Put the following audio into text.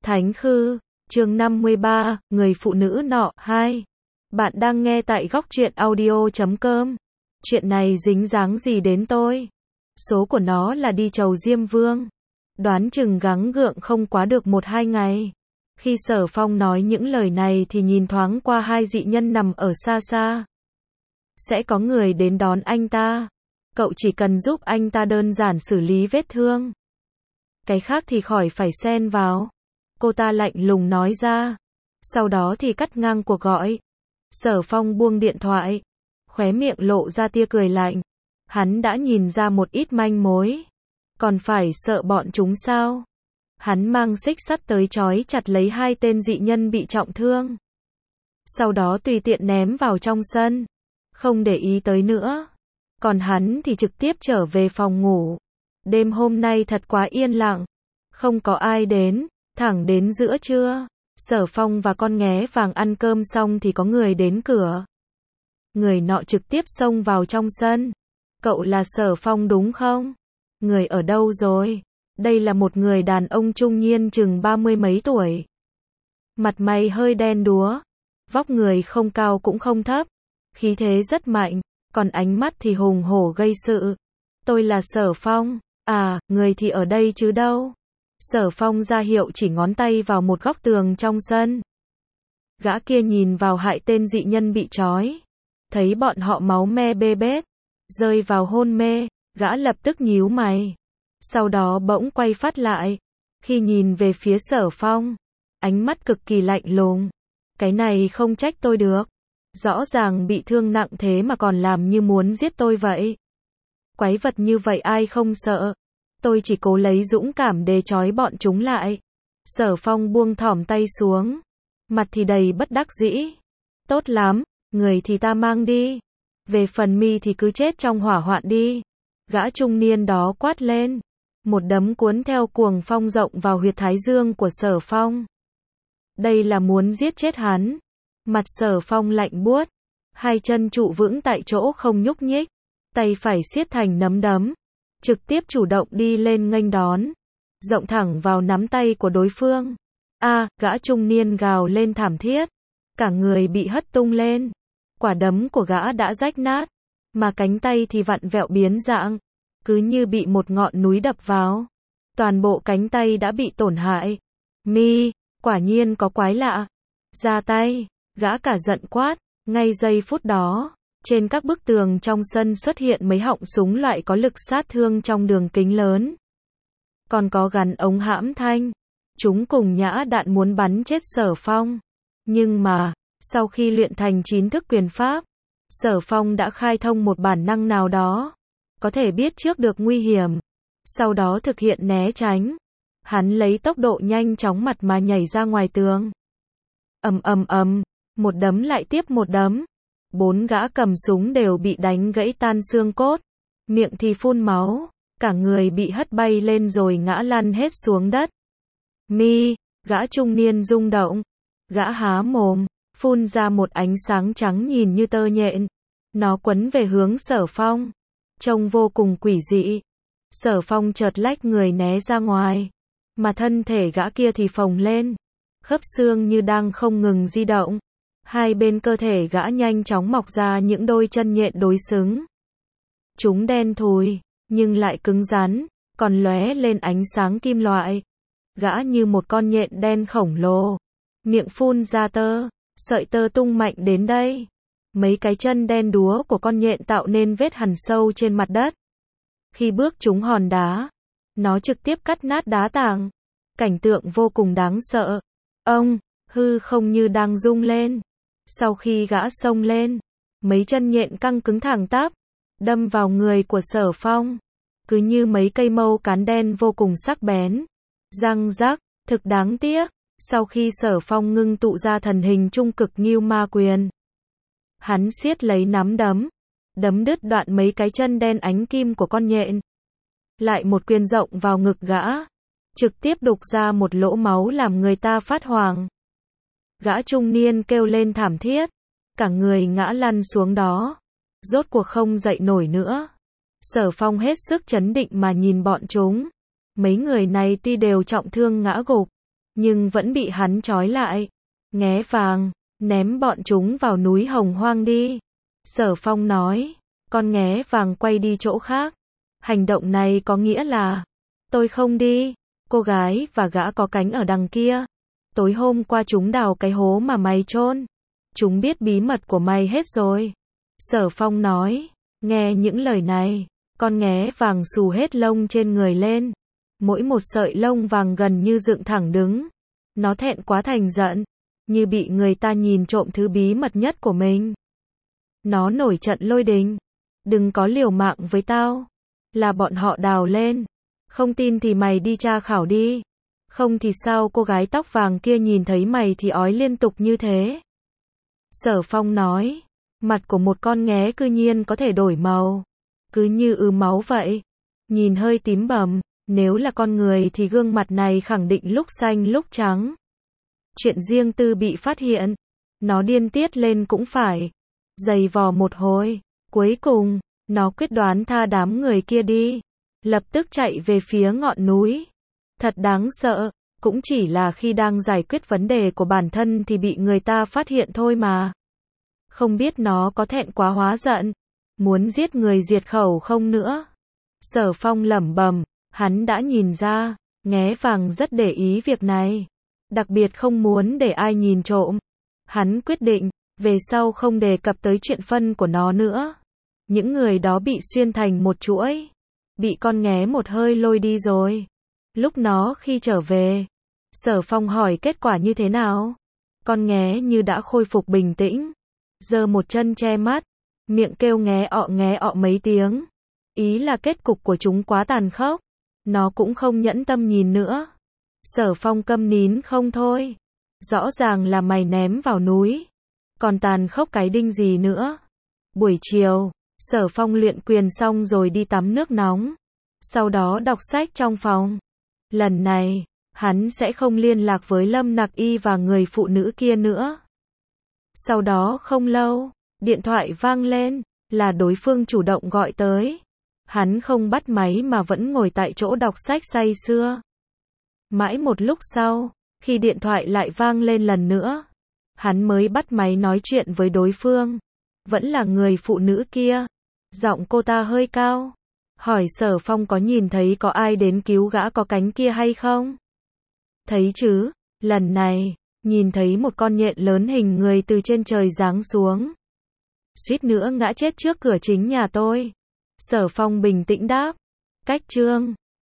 Thánh Khư, chương 53, người phụ nữ nọ, 2. Bạn đang nghe tại góc truyện audio.com. Chuyện này dính dáng gì đến tôi? Số của nó là đi chầu Diêm Vương. Đoán chừng gắng gượng không quá được 1-2 ngày. Khi Sở Phong nói những lời này thì nhìn thoáng qua hai dị nhân nằm ở xa xa. Sẽ có người đến đón anh ta. Cậu chỉ cần giúp anh ta đơn giản xử lý vết thương. Cái khác thì khỏi phải xen vào. Cô ta lạnh lùng nói ra. Sau đó thì cắt ngang cuộc gọi. Sở Phong buông điện thoại. Khóe miệng lộ ra tia cười lạnh. Hắn đã nhìn ra một ít manh mối. Còn phải sợ bọn chúng sao? Hắn mang xích sắt tới trói chặt lấy hai tên dị nhân bị trọng thương. Sau đó tùy tiện ném vào trong sân. Không để ý tới nữa. Còn hắn thì trực tiếp trở về phòng ngủ. Đêm hôm nay thật quá yên lặng. Không có ai đến. Thẳng đến giữa trưa, Sở Phong và con nghé vàng ăn cơm xong thì có người đến cửa. Người nọ trực tiếp xông vào trong sân. Cậu là Sở Phong đúng không? Người ở đâu rồi? Đây là một người đàn ông trung niên chừng 30 mấy tuổi. Mặt mày hơi đen đúa. Vóc người không cao cũng không thấp. Khí thế rất mạnh, còn ánh mắt thì hùng hổ gây sự. Tôi là Sở Phong. À, người thì ở đây chứ đâu? Sở Phong ra hiệu chỉ ngón tay vào một góc tường trong sân. Gã kia nhìn vào hai tên dị nhân bị trói. Thấy bọn họ máu me bê bết. Rơi vào hôn mê. Gã lập tức nhíu mày. Sau đó bỗng quay phát lại. Khi nhìn về phía Sở Phong. Ánh mắt cực kỳ lạnh lùng. Cái này không trách tôi được. Rõ ràng bị thương nặng thế mà còn làm như muốn giết tôi vậy. Quái vật như vậy ai không sợ. Tôi chỉ cố lấy dũng cảm để trói bọn chúng lại. Sở Phong buông thõng tay xuống. Mặt thì đầy bất đắc dĩ. Tốt lắm, người thì ta mang đi. Về phần mi thì cứ chết trong hỏa hoạn đi. Gã trung niên đó quát lên. Một đấm cuốn theo cuồng phong rộng vào huyệt thái dương của Sở Phong. Đây là muốn giết chết hắn. Mặt Sở Phong lạnh buốt. Hai chân trụ vững tại chỗ không nhúc nhích. Tay phải siết thành nắm đấm. Trực tiếp chủ động đi lên nghênh đón. Rộng thẳng vào nắm tay của đối phương. Gã trung niên gào lên thảm thiết. Cả người bị hất tung lên. Quả đấm của gã đã rách nát. Mà cánh tay thì vặn vẹo biến dạng. Cứ như bị một ngọn núi đập vào. Toàn bộ cánh tay đã bị tổn hại. Mi, quả nhiên có quái lạ. Ra tay, gã cả giận quát. Ngay giây phút đó. Trên các bức tường trong sân xuất hiện mấy họng súng loại có lực sát thương trong đường kính lớn. Còn có gắn ống hãm thanh. Chúng cùng nhã đạn muốn bắn chết Sở Phong. Nhưng mà, sau khi luyện thành 9 thức quyền pháp, Sở Phong đã khai thông một bản năng nào đó. Có thể biết trước được nguy hiểm. Sau đó thực hiện né tránh. Hắn lấy tốc độ nhanh chóng mặt mà nhảy ra ngoài tường. Một đấm lại tiếp một đấm. 4 gã cầm súng đều bị đánh gãy tan xương cốt. Miệng thì phun máu. Cả người bị hất bay lên rồi ngã lăn hết xuống đất. Mi, gã trung niên rung động. Gã há mồm, phun ra một ánh sáng trắng nhìn như tơ nhện. Nó quấn về hướng Sở Phong. Trông vô cùng quỷ dị. Sở Phong chợt lách người né ra ngoài. Mà thân thể gã kia thì phồng lên. Khớp xương như đang không ngừng di động. Hai bên cơ thể gã nhanh chóng mọc ra những đôi chân nhện đối xứng. Chúng đen thùi, nhưng lại cứng rắn, còn lóe lên ánh sáng kim loại. Gã như một con nhện đen khổng lồ. Miệng phun ra sợi tơ tung mạnh đến đây. Mấy cái chân đen đúa của con nhện tạo nên vết hằn sâu trên mặt đất. Khi bước trúng hòn đá, nó trực tiếp cắt nát đá tảng. Cảnh tượng vô cùng đáng sợ. Hư không như đang rung lên. Sau khi gã xông lên, mấy chân nhện căng cứng thẳng tắp, đâm vào người của Sở Phong. Cứ như mấy cây mâu cán đen vô cùng sắc bén. Răng rắc, thực đáng tiếc. Sau khi Sở Phong ngưng tụ ra thần hình trung cực Ngưu Ma Quyền. Hắn siết lấy nắm đấm. Đấm đứt đoạn mấy cái chân đen ánh kim của con nhện. Lại một quyền rộng vào ngực gã. Trực tiếp đục ra một lỗ máu làm người ta phát hoảng. Gã trung niên kêu lên thảm thiết. Cả người ngã lăn xuống đó. Rốt cuộc không dậy nổi nữa. Sở Phong hết sức chấn định mà nhìn bọn chúng. Mấy người này tuy đều trọng thương ngã gục. nhưng vẫn bị hắn trói lại. Nghé vàng, ném bọn chúng vào núi Hồng Hoang đi. Sở Phong nói, con nghé vàng quay đi chỗ khác. Hành động này có nghĩa là, tôi không đi, cô gái và gã có cánh ở đằng kia. Tối hôm qua chúng đào cái hố mà mày chôn. Chúng biết bí mật của mày hết rồi. Sở Phong nói, nghe những lời này, con nghé vàng xù hết lông trên người lên. Mỗi một sợi lông vàng gần như dựng thẳng đứng. Nó thẹn quá thành giận, như bị người ta nhìn trộm thứ bí mật nhất của mình. Nó nổi trận lôi đình. Đừng có liều mạng với tao. Là bọn họ đào lên. Không tin thì mày đi tra khảo đi. Không thì sao cô gái tóc vàng kia nhìn thấy mày thì ói liên tục như thế. Sở Phong nói, mặt của một con nghé cư nhiên có thể đổi màu. Cứ như máu vậy. Nhìn hơi tím bầm. Nếu là con người thì gương mặt này khẳng định lúc xanh lúc trắng. Chuyện riêng tư bị phát hiện. Nó điên tiết lên cũng phải. Giày vò một hồi. Cuối cùng, nó quyết đoán tha đám người kia đi. Lập tức chạy về phía ngọn núi. Thật đáng sợ. Cũng chỉ là khi đang giải quyết vấn đề của bản thân thì bị người ta phát hiện thôi mà. Không biết nó có thẹn quá hóa giận. Muốn giết người diệt khẩu không nữa. Sở Phong lẩm bẩm. Hắn đã nhìn ra, nghé vàng rất để ý việc này. Đặc biệt không muốn để ai nhìn trộm. Hắn quyết định, về sau không đề cập tới chuyện phân của nó nữa. Những người đó bị xuyên thành một chuỗi. Bị con nghé một hơi lôi đi rồi. Lúc nó khi trở về, Sở Phong hỏi kết quả như thế nào. Con nghé như đã khôi phục bình tĩnh. Giơ một chân che mắt. Miệng kêu nghé ọ mấy tiếng. Ý là kết cục của chúng quá tàn khốc. Nó cũng không nhẫn tâm nhìn nữa. Sở Phong câm nín không thôi. Rõ ràng là mày ném vào núi. Còn tàn khốc cái đinh gì nữa. Buổi chiều, Sở Phong luyện quyền xong rồi đi tắm nước nóng. Sau đó đọc sách trong phòng. Lần này, hắn sẽ không liên lạc với Lâm Nặc Y và người phụ nữ kia nữa. Sau đó không lâu, điện thoại vang lên, là đối phương chủ động gọi tới. Hắn không bắt máy mà vẫn ngồi tại chỗ đọc sách say sưa. Mãi một lúc sau, khi điện thoại lại vang lên lần nữa, hắn mới bắt máy nói chuyện với đối phương. Vẫn là người phụ nữ kia. Giọng cô ta hơi cao. Hỏi Sở Phong có nhìn thấy có ai đến cứu gã có cánh kia hay không? Thấy chứ, lần này, nhìn thấy một con nhện lớn hình người từ trên trời giáng xuống. Suýt nữa ngã chết trước cửa chính nhà tôi. Sở Phong bình tĩnh đáp. Cách chương